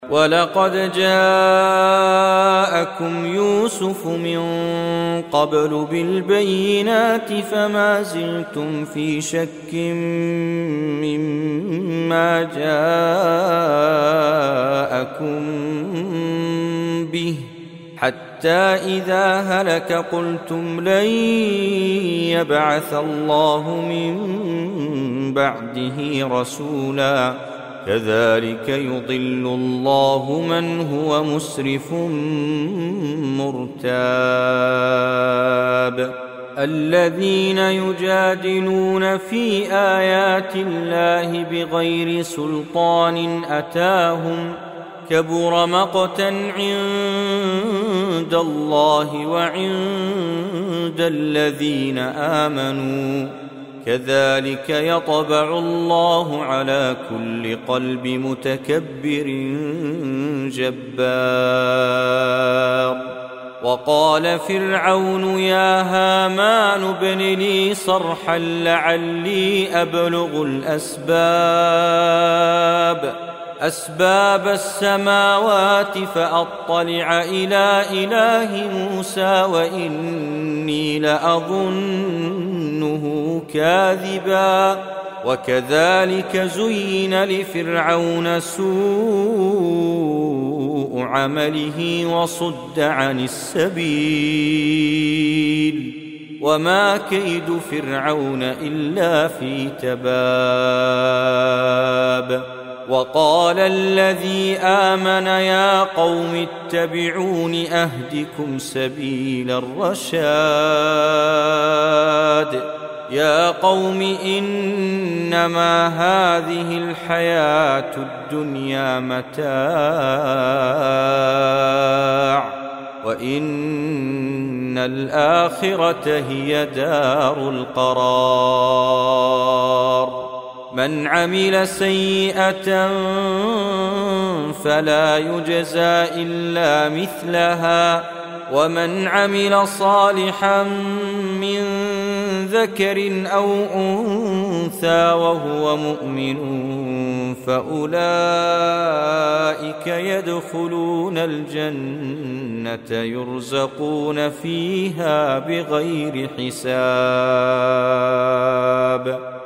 ولقد جاءكم يوسف من قبل بالبينات فما زلتم في شك مما جاءكم به حتى إذا هلك قلتم لن يبعث الله من بعده رسولا كذلك يضل الله من هو مسرف مرتاب الذين يجادلون في آيات الله بغير سلطان أتاهم كبر مقتا عند الله وعند الذين آمنوا كذلك يطبع الله على كل قلب متكبر جبار وقال فرعون يا هامان ابن لي صرحا لعلي أبلغ أسباب السماوات فأطلع إلى إله موسى وإني لأظنه كاذبا وكذلك زين لفرعون سوء عمله وصد عن السبيل وما كيد فرعون إلا في تباب وقال الذي آمن يا قوم اتبعون أهدكم سبيل الرشاد يا قوم إنما هذه الحياة الدنيا متاع وإن الآخرة هي دار القرار من عمل سيئة فلا يجزى إلا مثلها ومن عمل صالحا من ذكر أو أنثى وهو مؤمن فأولئك يدخلون الجنة يرزقون فيها بغير حساب